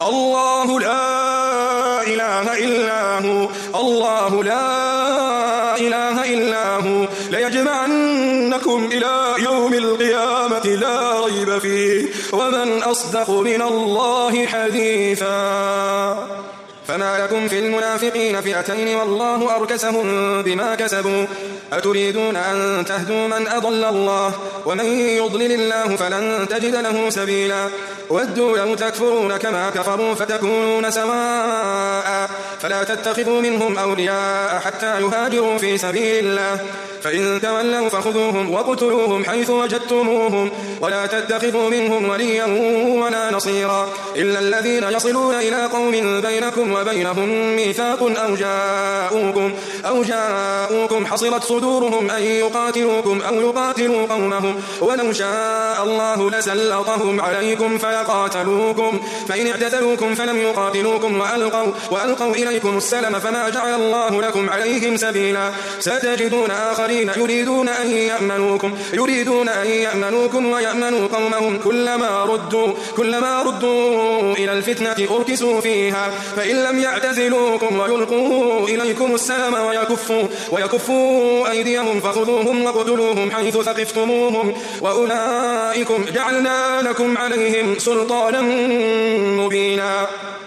الله لا إله إلا هو الله لا إله إلا هو ليجمعنكم إلى يوم القيامة لا ريب فيه ومن أصدق من الله حديثا فما لكم في المنافقين فئتين والله أركسهم بما كسبوا أتريدون أن تهدوا من أضل الله ومن يضلل الله فلن تجد له سبيلا ودوا لو تكفرون كما كفروا فتكونون سواء فلا تتخذوا منهم أولياء حتى يهاجروا في سبيل الله فإن تولوا فخذوهم وقتلوهم حيث وجدتموهم ولا تتخذوا منهم وليا ولا نصيرا إلا الذين يصلون إلى قوم بينكم وبينهم ميثاق أو جاءوكم حصرت صدورهم أن يقاتلوكم أو يقاتلوا قومهم ولو شاء الله لسلطهم عليكم فيقاتلوكم فإن اعتزلوكم فلم يقاتلوكم وألقوا إليكم السلم فما جعل الله لكم عليهم سبيلا ستجدون آخرين يريدون أن يأمنوكم ويأمنوا قومهم كلما ردوا إلى الفتنة أركسوا فيها فإن لم يعتزلوكم ويلقوا إليكم السلم ويكفوا أيديهم فخذوهم وقتلوهم حيث ثقفتموهم وأولئكم جعلنا لكم عليهم سلطانا مبينا